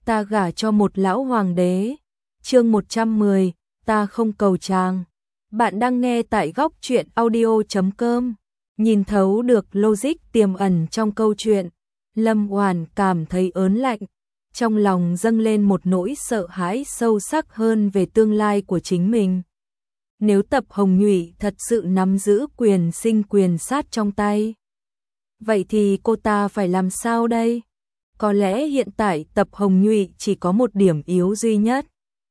ta gả cho một lão hoàng đế. Chương 110, ta không cầu chàng. Bạn đang nghe tại góc truyện audio.com. Nhìn thấu được logic tiềm ẩn trong câu chuyện, Lâm Oản cảm thấy ớn lạnh, trong lòng dâng lên một nỗi sợ hãi sâu sắc hơn về tương lai của chính mình. Nếu Tập Hồng Nhụy thật sự nắm giữ quyền sinh quyền sát trong tay, vậy thì cô ta phải làm sao đây? Có lẽ hiện tại Tập Hồng Nhụy chỉ có một điểm yếu duy nhất.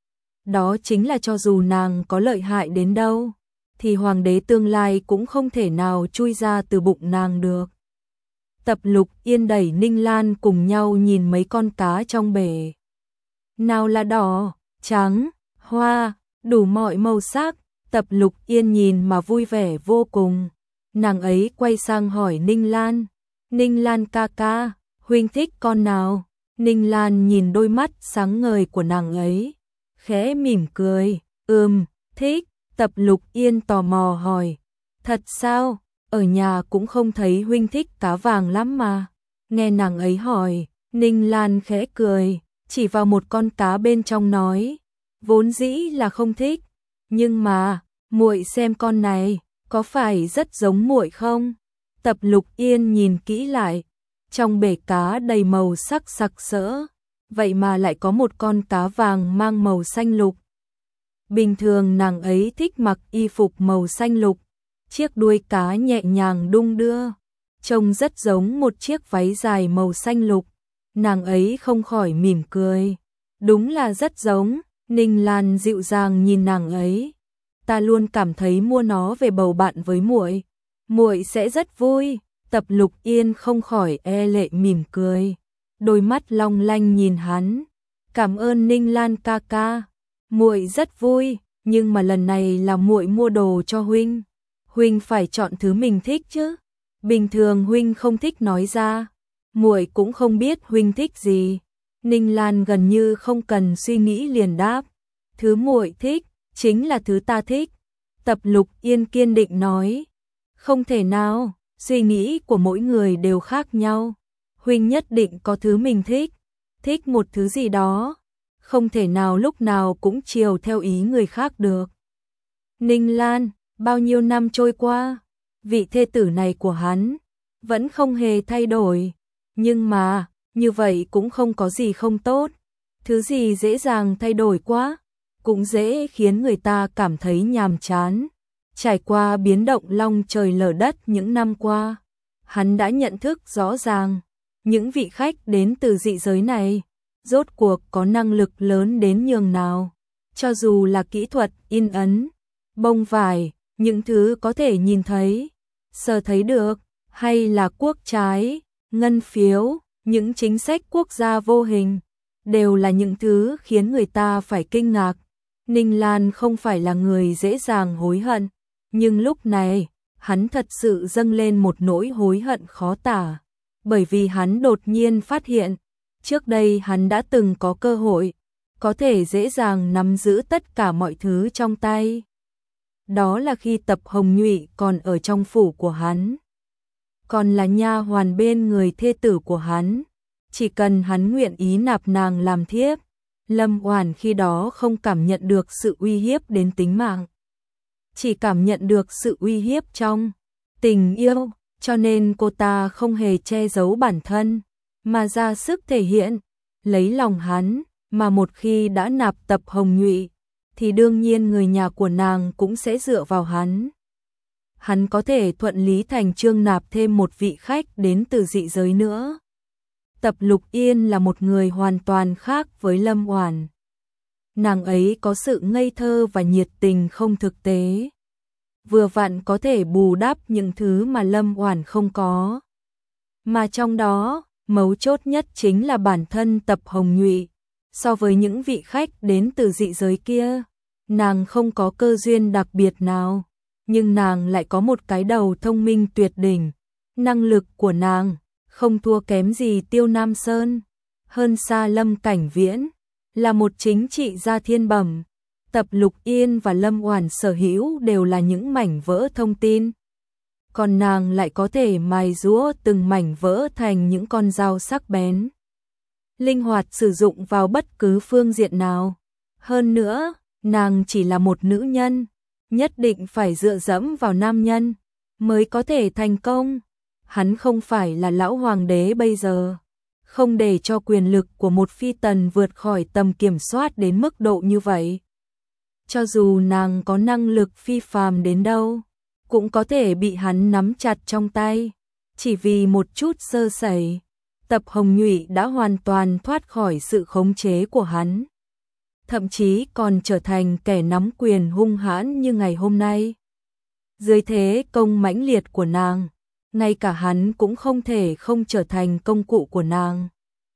Đó chính là cho dù nàng có lợi hại đến đâu, thì hoàng đế tương lai cũng không thể nào chui ra từ bụng nàng được. Tập Lục Yên đẩy Ninh Lan cùng nhau nhìn mấy con cá trong bể. Nào là đỏ, trắng, hoa, đủ mọi màu sắc. Tập Lục Yên nhìn mà vui vẻ vô cùng. Nàng ấy quay sang hỏi Ninh Lan. Ninh Lan ca ca, huynh thích con nào? Ninh Lan nhìn đôi mắt sáng ngời của nàng ấy, khẽ mỉm cười. Thích. Tập Lục Yên tò mò hỏi. Thật sao? Ở nhà cũng không thấy huynh thích cá vàng lắm mà. Nghe nàng ấy hỏi, Ninh Lan khẽ cười, chỉ vào một con cá bên trong nói. Vốn dĩ là không thích, nhưng mà, muội xem con này, có phải rất giống muội không? Tập Lục Yên nhìn kỹ lại, trong bể cá đầy màu sắc sặc sỡ, vậy mà lại có một con cá vàng mang màu xanh lục. Bình thường nàng ấy thích mặc y phục màu xanh lục, chiếc đuôi cá nhẹ nhàng đung đưa, trông rất giống một chiếc váy dài màu xanh lục. Nàng ấy không khỏi mỉm cười. Đúng là rất giống. Ninh Lan dịu dàng nhìn nàng ấy. Ta luôn cảm thấy mua nó về bầu bạn với muội, muội sẽ rất vui. Tập Lục Yên không khỏi e lệ mỉm cười, đôi mắt long lanh nhìn hắn. Cảm ơn Ninh Lan ca ca, muội rất vui, nhưng mà lần này là muội mua đồ cho huynh. Huynh phải chọn thứ mình thích chứ. Bình thường huynh không thích nói ra, muội cũng không biết huynh thích gì. Ninh Lan gần như không cần suy nghĩ liền đáp. Thứ muội thích chính là thứ ta thích. Tập Lục Yên kiên định nói. Không thể nào, suy nghĩ của mỗi người đều khác nhau. Huynh nhất định có thứ mình thích. Thích một thứ gì đó, không thể nào lúc nào cũng chiều theo ý người khác được. Ninh Lan, bao nhiêu năm trôi qua, vị thê tử này của hắn vẫn không hề thay đổi. Nhưng mà, như vậy cũng không có gì không tốt. Thứ gì dễ dàng thay đổi quá, cũng dễ khiến người ta cảm thấy nhàm chán. Trải qua biến động long trời lở đất những năm qua, hắn đã nhận thức rõ ràng, những vị khách đến từ dị giới này, rốt cuộc có năng lực lớn đến nhường nào. Cho dù là kỹ thuật in ấn, bông vải, những thứ có thể nhìn thấy, sờ thấy được, hay là quốc trái, ngân phiếu, những chính sách quốc gia vô hình, đều là những thứ khiến người ta phải kinh ngạc. Ninh Lan không phải là người dễ dàng hối hận, nhưng lúc này, hắn thật sự dâng lên một nỗi hối hận khó tả, bởi vì hắn đột nhiên phát hiện, trước đây hắn đã từng có cơ hội, có thể dễ dàng nắm giữ tất cả mọi thứ trong tay. Đó là khi Tập Hồng Nhụy còn ở trong phủ của hắn, còn là nha hoàn bên người thê tử của hắn. Chỉ cần hắn nguyện ý nạp nàng làm thiếp, Lâm Oản khi đó không cảm nhận được sự uy hiếp đến tính mạng, chỉ cảm nhận được sự uy hiếp trong tình yêu, cho nên cô ta không hề che giấu bản thân, mà ra sức thể hiện, lấy lòng hắn. Mà một khi đã nạp Tập Hồng Nhụy, thì đương nhiên người nhà của nàng cũng sẽ dựa vào hắn. Hắn có thể thuận lý thành chương nạp thêm một vị khách đến từ dị giới nữa. Tập Lục Yên là một người hoàn toàn khác với Lâm Oản. Nàng ấy có sự ngây thơ và nhiệt tình không thực tế, vừa vặn có thể bù đắp những thứ mà Lâm Oản không có. Mà trong đó, mấu chốt nhất chính là bản thân Tập Hồng Nhụy. So với những vị khách đến từ dị giới kia, nàng không có cơ duyên đặc biệt nào, nhưng nàng lại có một cái đầu thông minh tuyệt đỉnh. Năng lực của nàng không thua kém gì Tiêu Nam Sơn, hơn xa Lâm Cảnh Viễn, là một chính trị gia thiên bẩm. Tập Lục Yên và Lâm Oản sở hữu đều là những mảnh vỡ thông tin, còn nàng lại có thể mài giũa từng mảnh vỡ thành những con dao sắc bén. linh hoạt sử dụng vào bất cứ phương diện nào. Hơn nữa, nàng chỉ là một nữ nhân, nhất định phải dựa dẫm vào nam nhân mới có thể thành công. Hắn không phải là lão hoàng đế bây giờ, không để cho quyền lực của một phi tần vượt khỏi tầm kiểm soát đến mức độ như vậy. Cho dù nàng có năng lực phi phàm đến đâu, cũng có thể bị hắn nắm chặt trong tay. Chỉ vì một chút sơ sẩy, Tập Hồng Nhụy đã hoàn toàn thoát khỏi sự khống chế của hắn. Thậm chí còn trở thành kẻ nắm quyền hung hãn như ngày hôm nay. Dưới thế công mãnh liệt của nàng, ngay cả hắn cũng không thể không trở thành công cụ của nàng.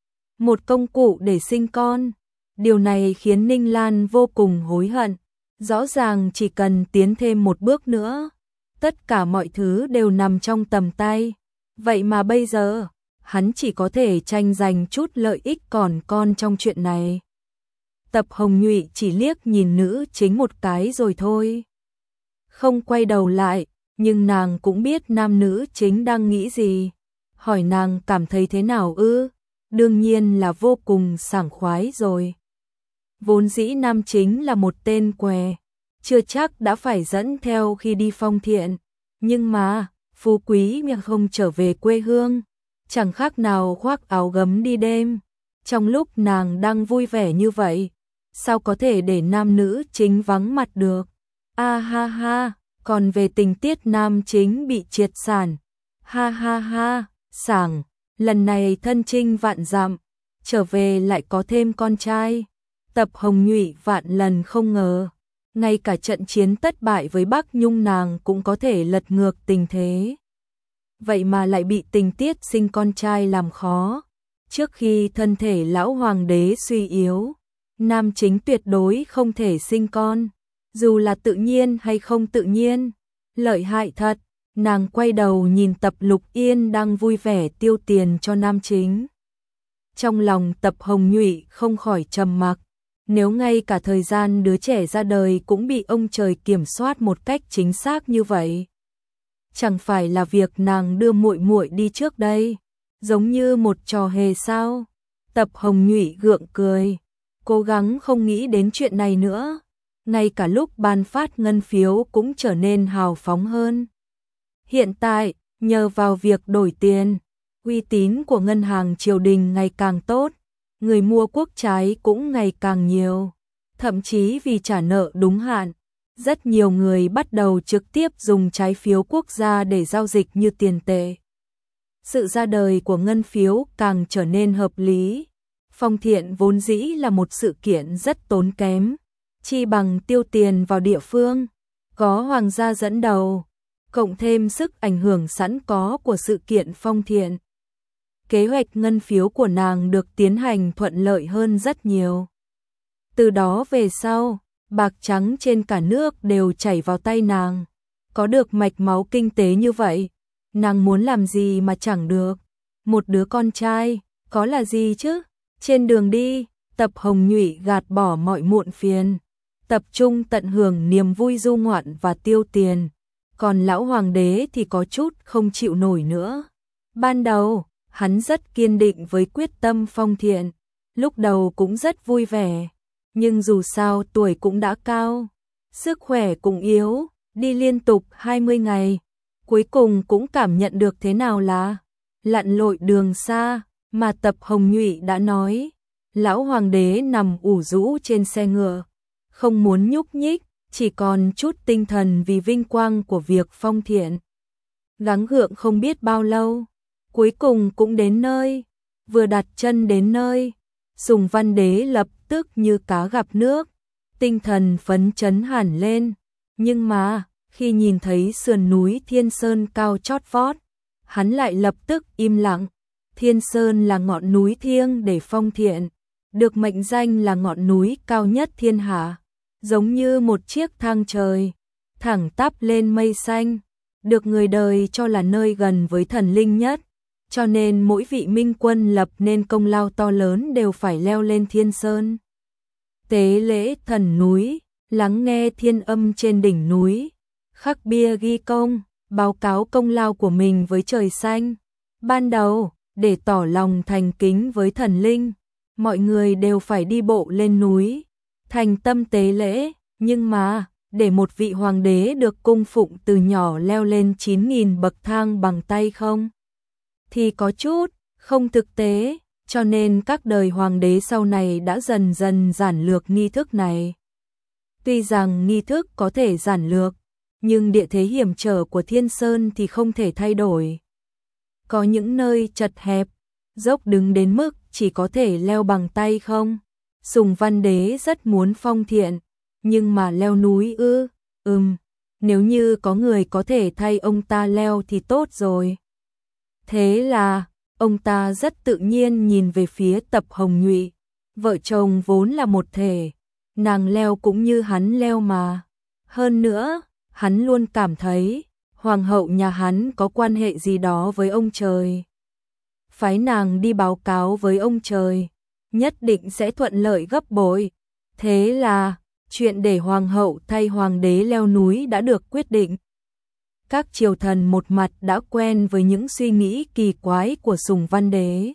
Một công cụ để sinh con. Điều này khiến Ninh Lan vô cùng hối hận. Rõ ràng chỉ cần tiến thêm một bước nữa, tất cả mọi thứ đều nằm trong tầm tay. Vậy mà bây giờ, hắn chỉ có thể tranh giành chút lợi ích còn con trong chuyện này. Tập Hồng Nhụy chỉ liếc nhìn nữ chính một cái rồi thôi. Không quay đầu lại, nhưng nàng cũng biết nam nữ chính đang nghĩ gì. Hỏi nàng cảm thấy thế nào ư? Đương nhiên là vô cùng sảng khoái rồi. Vốn dĩ nam chính là một tên què, chưa chắc đã phải dẫn theo khi đi phong thiện. Nhưng mà, phú quý miệng không trở về quê hương, chẳng khác nào khoác áo gấm đi đêm. Trong lúc nàng đang vui vẻ như vậy, sao có thể để nam nữ chính vắng mặt được? A ha ha, còn về tình tiết nam chính bị triệt sản. Ha ha ha, sảng, lần này thân chinh vạn dặm, trở về lại có thêm con trai. Tập Hồng Nhụy vạn lần không ngờ, ngay cả trận chiến thất bại với Bắc Nhung nàng cũng có thể lật ngược tình thế. Vậy mà lại bị tình tiết sinh con trai làm khó. Trước khi thân thể lão hoàng đế suy yếu, nam chính tuyệt đối không thể sinh con, dù là tự nhiên hay không tự nhiên. Lợi hại thật. Nàng quay đầu nhìn Tập Lục Yên đang vui vẻ tiêu tiền cho nam chính. Trong lòng Tập Hồng Nhụy không khỏi trầm mặc. Nếu ngay cả thời gian đứa trẻ ra đời cũng bị ông trời kiểm soát một cách chính xác như vậy, chẳng phải là việc nàng đưa muội muội đi trước đây, giống như một trò hề sao? Tập Hồng Nhụy gượng cười, cố gắng không nghĩ đến chuyện này nữa. Ngay cả lúc ban phát ngân phiếu cũng trở nên hào phóng hơn. Hiện tại, nhờ vào việc đổi tiền, uy tín của ngân hàng triều đình ngày càng tốt, người mua quốc trái cũng ngày càng nhiều. Thậm chí vì trả nợ đúng hạn, rất nhiều người bắt đầu trực tiếp dùng trái phiếu quốc gia để giao dịch như tiền tệ. Sự ra đời của ngân phiếu càng trở nên hợp lý. Phong thiện vốn dĩ là một sự kiện rất tốn kém, chi bằng tiêu tiền vào địa phương, có hoàng gia dẫn đầu, cộng thêm sức ảnh hưởng sẵn có của sự kiện phong thiện. Kế hoạch ngân phiếu của nàng được tiến hành thuận lợi hơn rất nhiều. Từ đó về sau, bạc trắng trên cả nước đều chảy vào tay nàng. Có được mạch máu kinh tế như vậy, nàng muốn làm gì mà chẳng được. Một đứa con trai, có là gì chứ? Trên đường đi, Tập Hồng Nhụy gạt bỏ mọi muộn phiền, tập trung tận hưởng niềm vui du ngoạn và tiêu tiền. Còn lão hoàng đế thì có chút không chịu nổi nữa. Ban đầu, hắn rất kiên định với quyết tâm phong thiện, lúc đầu cũng rất vui vẻ, nhưng dù sao tuổi cũng đã cao, sức khỏe cũng yếu, đi liên tục 20 ngày, cuối cùng cũng cảm nhận được thế nào là lặn lội đường xa, mà Tập Hồng Nhụy đã nói. Lão hoàng đế nằm ủ rũ trên xe ngựa, không muốn nhúc nhích, chỉ còn chút tinh thần vì vinh quang của việc phong thiện. Gắng gượng không biết bao lâu, cuối cùng cũng đến nơi. Vừa đặt chân đến nơi, Sùng Văn Đế lập tức như cá gặp nước, tinh thần phấn chấn hẳn lên. Nhưng mà, khi nhìn thấy sườn núi Thiên Sơn cao chót vót, hắn lại lập tức im lặng. Thiên Sơn là ngọn núi thiêng để phong thiện, được mệnh danh là ngọn núi cao nhất thiên hạ, giống như một chiếc thang trời, thẳng tắp lên mây xanh, được người đời cho là nơi gần với thần linh nhất, cho nên mỗi vị minh quân lập nên công lao to lớn đều phải leo lên Thiên Sơn. Tế lễ thần núi, lắng nghe thiên âm trên đỉnh núi, khắc bia ghi công, báo cáo công lao của mình với trời xanh. Ban đầu, để tỏ lòng thành kính với thần linh, mọi người đều phải đi bộ lên núi, thành tâm tế lễ, nhưng mà, để một vị hoàng đế được cung phụng từ nhỏ leo lên 9.000 bậc thang bằng tay không? Thì có chút không thực tế, cho nên các đời hoàng đế sau này đã dần dần giản lược nghi thức này. Tuy rằng nghi thức có thể giản lược, nhưng địa thế hiểm trở của Thiên Sơn thì không thể thay đổi. Có những nơi chật hẹp, dốc đứng đến mức chỉ có thể leo bằng tay không. Sùng Văn Đế rất muốn phong thiện, nhưng mà leo núi ư? Nếu như có người có thể thay ông ta leo thì tốt rồi. Thế là, ông ta rất tự nhiên nhìn về phía Tập Hồng Nhụy. Vợ chồng vốn là một thể, nàng leo cũng như hắn leo mà. Hơn nữa, hắn luôn cảm thấy, hoàng hậu nhà hắn có quan hệ gì đó với ông trời. Phái nàng đi báo cáo với ông trời, nhất định sẽ thuận lợi gấp bội. Thế là, chuyện để hoàng hậu thay hoàng đế leo núi đã được quyết định. Các triều thần một mặt đã quen với những suy nghĩ kỳ quái của Sùng Văn Đế.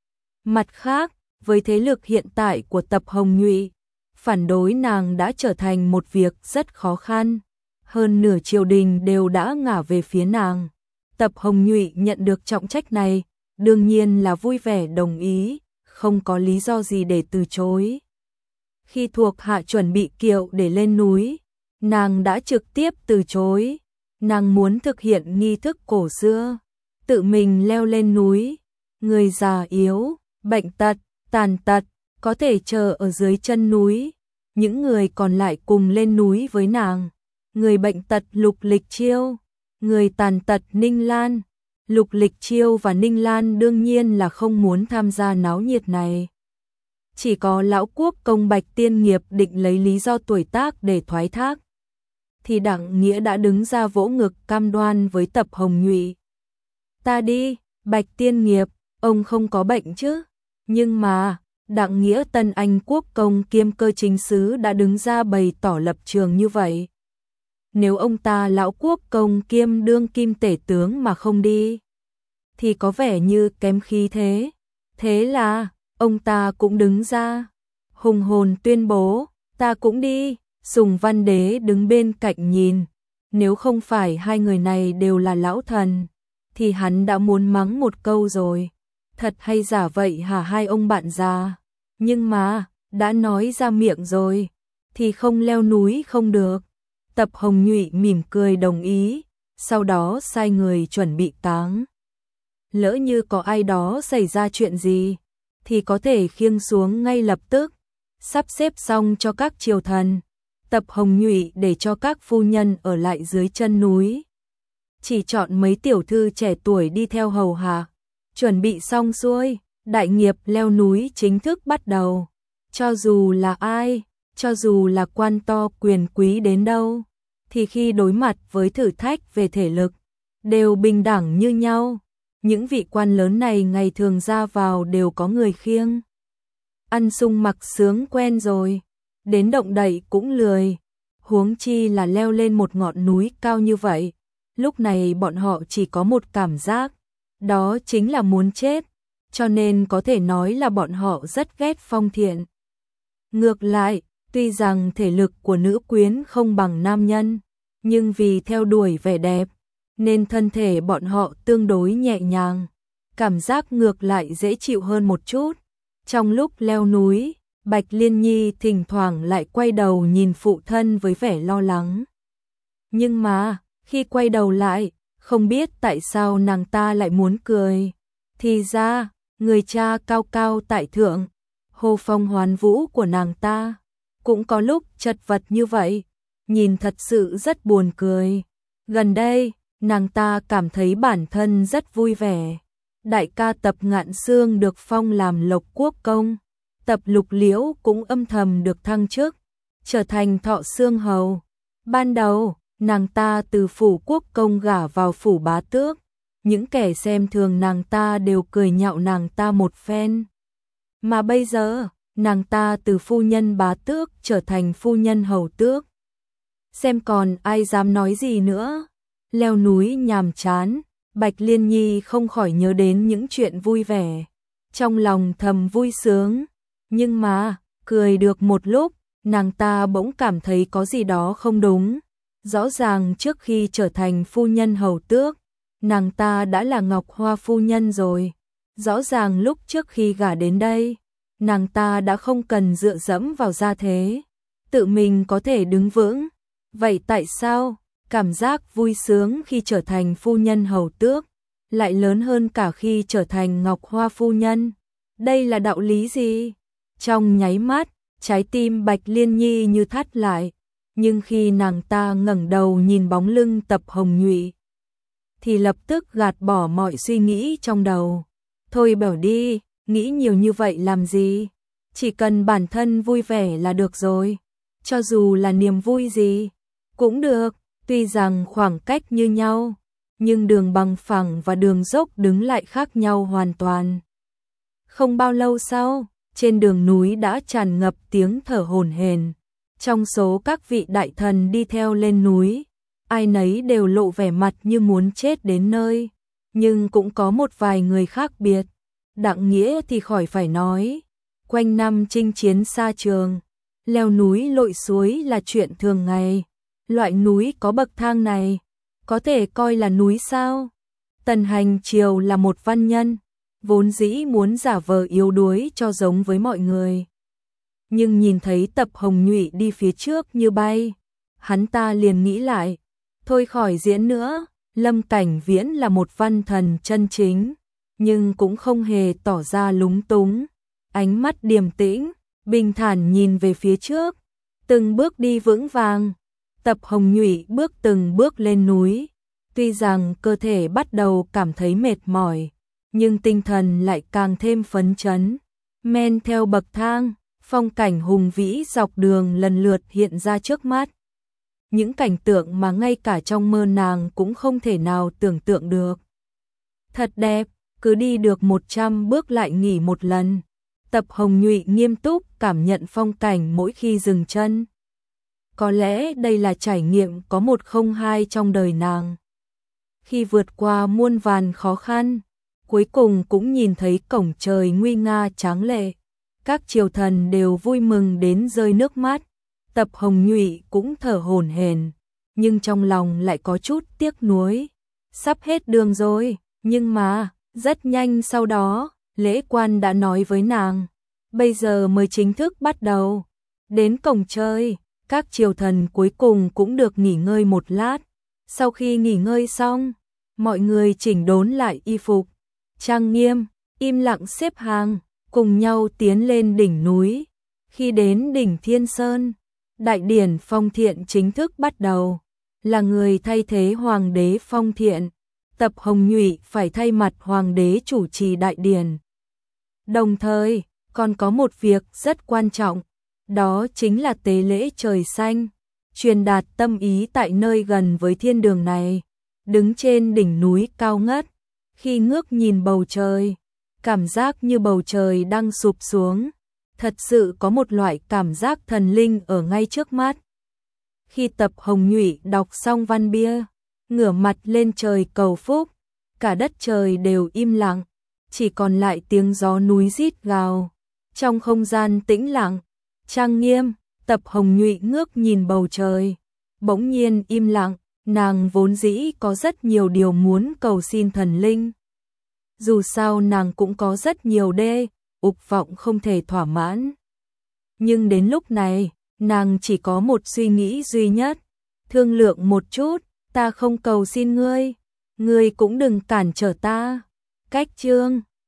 Mặt khác, với thế lực hiện tại của Tập Hồng Nhụy, phản đối nàng đã trở thành một việc rất khó khăn. Hơn nửa triều đình đều đã ngả về phía nàng. Tập Hồng Nhụy nhận được trọng trách này, đương nhiên là vui vẻ đồng ý, không có lý do gì để từ chối. Khi thuộc hạ chuẩn bị kiệu để lên núi, nàng đã trực tiếp từ chối. Nàng muốn thực hiện nghi thức cổ xưa, tự mình leo lên núi. Người già yếu, bệnh tật, tàn tật, có thể chờ ở dưới chân núi. Những người còn lại cùng lên núi với nàng. Người bệnh tật Lục Lịch Chiêu, người tàn tật Ninh Lan. Lục Lịch Chiêu và Ninh Lan đương nhiên là không muốn tham gia náo nhiệt này. Chỉ có lão quốc công Bạch Tiên Nghiệp định lấy lý do tuổi tác để thoái thác. Thì Đặng Nghĩa đã đứng ra vỗ ngực cam đoan với Tập Hồng Nhụy. Ta đi, Bạch Tiên Nghiệp, ông không có bệnh chứ? Nhưng mà, Đặng Nghĩa Tân Anh quốc công kiêm cơ chính sứ đã đứng ra bày tỏ lập trường như vậy. Nếu ông ta lão quốc công kiêm đương kim tể tướng mà không đi, thì có vẻ như kém khí thế. Thế là, ông ta cũng đứng ra, hùng hồn tuyên bố, ta cũng đi. Sùng Văn Đế đứng bên cạnh nhìn, nếu không phải hai người này đều là lão thần, thì hắn đã muốn mắng một câu rồi. Thật hay giả vậy hả hai ông bạn già? Nhưng mà, đã nói ra miệng rồi, thì không leo núi không được. Tập Hồng Nhụy mỉm cười đồng ý, sau đó sai người chuẩn bị táng. Lỡ như có ai đó xảy ra chuyện gì, thì có thể khiêng xuống ngay lập tức, sắp xếp xong cho các triều thần. Tập Hồng Nhụy để cho các phu nhân ở lại dưới chân núi. Chỉ chọn mấy tiểu thư trẻ tuổi đi theo hầu hạ. Chuẩn bị xong xuôi, đại nghiệp leo núi chính thức bắt đầu. Cho dù là ai, cho dù là quan to quyền quý đến đâu, thì khi đối mặt với thử thách về thể lực, đều bình đẳng như nhau. Những vị quan lớn này ngày thường ra vào đều có người khiêng. Ăn sung mặc sướng quen rồi, đến động đậy cũng lười, huống chi là leo lên một ngọn núi cao như vậy. Lúc này bọn họ chỉ có một cảm giác, đó chính là muốn chết, cho nên có thể nói là bọn họ rất ghét Phong Thiện. Ngược lại, tuy rằng thể lực của nữ quyến không bằng nam nhân, nhưng vì theo đuổi vẻ đẹp, nên thân thể bọn họ tương đối nhẹ nhàng, cảm giác ngược lại dễ chịu hơn một chút. Trong lúc leo núi, Bạch Liên Nhi thỉnh thoảng lại quay đầu nhìn phụ thân với vẻ lo lắng. Nhưng mà, khi quay đầu lại, không biết tại sao nàng ta lại muốn cười. Thì ra, người cha cao cao tại thượng, Hồ Phong Hoán Vũ của nàng ta, cũng có lúc chật vật như vậy, nhìn thật sự rất buồn cười. Gần đây, nàng ta cảm thấy bản thân rất vui vẻ. Đại ca Tập Ngạn Xương được phong làm Lộc Quốc công, Tập Lục Liễu cũng âm thầm được thăng chức, trở thành Thọ Xương hầu. Ban đầu, nàng ta từ phủ quốc công gả vào phủ bá tước, những kẻ xem thường nàng ta đều cười nhạo nàng ta một phen. Mà bây giờ, nàng ta từ phu nhân bá tước trở thành phu nhân hầu tước. Xem còn ai dám nói gì nữa. Leo núi nhàm chán, Bạch Liên Nhi không khỏi nhớ đến những chuyện vui vẻ, trong lòng thầm vui sướng. Nhưng mà, cười được một lúc, nàng ta bỗng cảm thấy có gì đó không đúng. Rõ ràng trước khi trở thành phu nhân hầu tước, nàng ta đã là Ngọc Hoa phu nhân rồi. Rõ ràng lúc trước khi gả đến đây, nàng ta đã không cần dựa dẫm vào gia thế, tự mình có thể đứng vững. Vậy tại sao cảm giác vui sướng khi trở thành phu nhân hầu tước lại lớn hơn cả khi trở thành Ngọc Hoa phu nhân? Đây là đạo lý gì? Trong nháy mắt, trái tim Bạch Liên Nhi như thắt lại, nhưng khi nàng ta ngẩng đầu nhìn bóng lưng Tập Hồng Nhụy, thì lập tức gạt bỏ mọi suy nghĩ trong đầu. Thôi bảo đi, nghĩ nhiều như vậy làm gì? Chỉ cần bản thân vui vẻ là được rồi. Cho dù là niềm vui gì, cũng được. Tuy rằng khoảng cách như nhau, nhưng đường bằng phẳng và đường dốc đứng lại khác nhau hoàn toàn. Không bao lâu sau, trên đường núi đã tràn ngập tiếng thở hổn hển. Trong số các vị đại thần đi theo lên núi, ai nấy đều lộ vẻ mặt như muốn chết đến nơi, nhưng cũng có một vài người khác biệt. Đặng Nghĩa thì khỏi phải nói, quanh năm chinh chiến xa trường, leo núi lội suối là chuyện thường ngày. Loại núi có bậc thang này, có thể coi là núi sao? Tần Hành Triều là một văn nhân, vốn dĩ muốn giả vờ yếu đuối cho giống với mọi người. Nhưng nhìn thấy Tập Hồng Nhụy đi phía trước như bay, hắn ta liền nghĩ lại, thôi khỏi diễn nữa. Lâm Cảnh Viễn là một văn thần chân chính, nhưng cũng không hề tỏ ra lúng túng, ánh mắt điềm tĩnh, bình thản nhìn về phía trước, từng bước đi vững vàng. Tập Hồng Nhụy bước từng bước lên núi, tuy rằng cơ thể bắt đầu cảm thấy mệt mỏi, nhưng tinh thần lại càng thêm phấn chấn. Men theo bậc thang, phong cảnh hùng vĩ dọc đường lần lượt hiện ra trước mắt. Những cảnh tượng mà ngay cả trong mơ nàng cũng không thể nào tưởng tượng được. Thật đẹp, cứ đi được 100 bước lại nghỉ một lần. Tập Hồng Nhụy nghiêm túc cảm nhận phong cảnh mỗi khi dừng chân. Có lẽ đây là trải nghiệm có một không hai trong đời nàng. Khi vượt qua muôn vàn khó khăn, cuối cùng cũng nhìn thấy cổng trời nguy nga tráng lệ. Các triều thần đều vui mừng đến rơi nước mắt. Tập Hồng Nhụy cũng thở hổn hển, nhưng trong lòng lại có chút tiếc nuối. Sắp hết đường rồi, nhưng mà, rất nhanh sau đó, lễ quan đã nói với nàng, bây giờ mới chính thức bắt đầu. Đến cổng trời, các triều thần cuối cùng cũng được nghỉ ngơi một lát. Sau khi nghỉ ngơi xong, mọi người chỉnh đốn lại y phục, trang nghiêm, im lặng xếp hàng, cùng nhau tiến lên đỉnh núi. Khi đến đỉnh Thiên Sơn, đại điển Phong Thiện chính thức bắt đầu. Là người thay thế Hoàng đế Phong Thiện, Tập Hồng Nhụy phải thay mặt Hoàng đế chủ trì đại điển. Đồng thời, còn có một việc rất quan trọng, đó chính là tế lễ trời xanh, truyền đạt tâm ý tại nơi gần với thiên đường này. Đứng trên đỉnh núi cao ngất, khi ngước nhìn bầu trời, cảm giác như bầu trời đang sụp xuống. Thật sự có một loại cảm giác thần linh ở ngay trước mắt. Khi Tập Hồng Nhụy đọc xong văn bia, ngửa mặt lên trời cầu phúc, cả đất trời đều im lặng, chỉ còn lại tiếng gió núi rít gào. Trong không gian tĩnh lặng, trang nghiêm, Tập Hồng Nhụy ngước nhìn bầu trời, bỗng nhiên im lặng. Nàng vốn dĩ có rất nhiều điều muốn cầu xin thần linh. Dù sao nàng cũng có rất nhiều ục vọng không thể thỏa mãn. Nhưng đến lúc này, nàng chỉ có một suy nghĩ duy nhất. Thương lượng một chút, ta không cầu xin ngươi, ngươi cũng đừng cản trở ta. Cách chương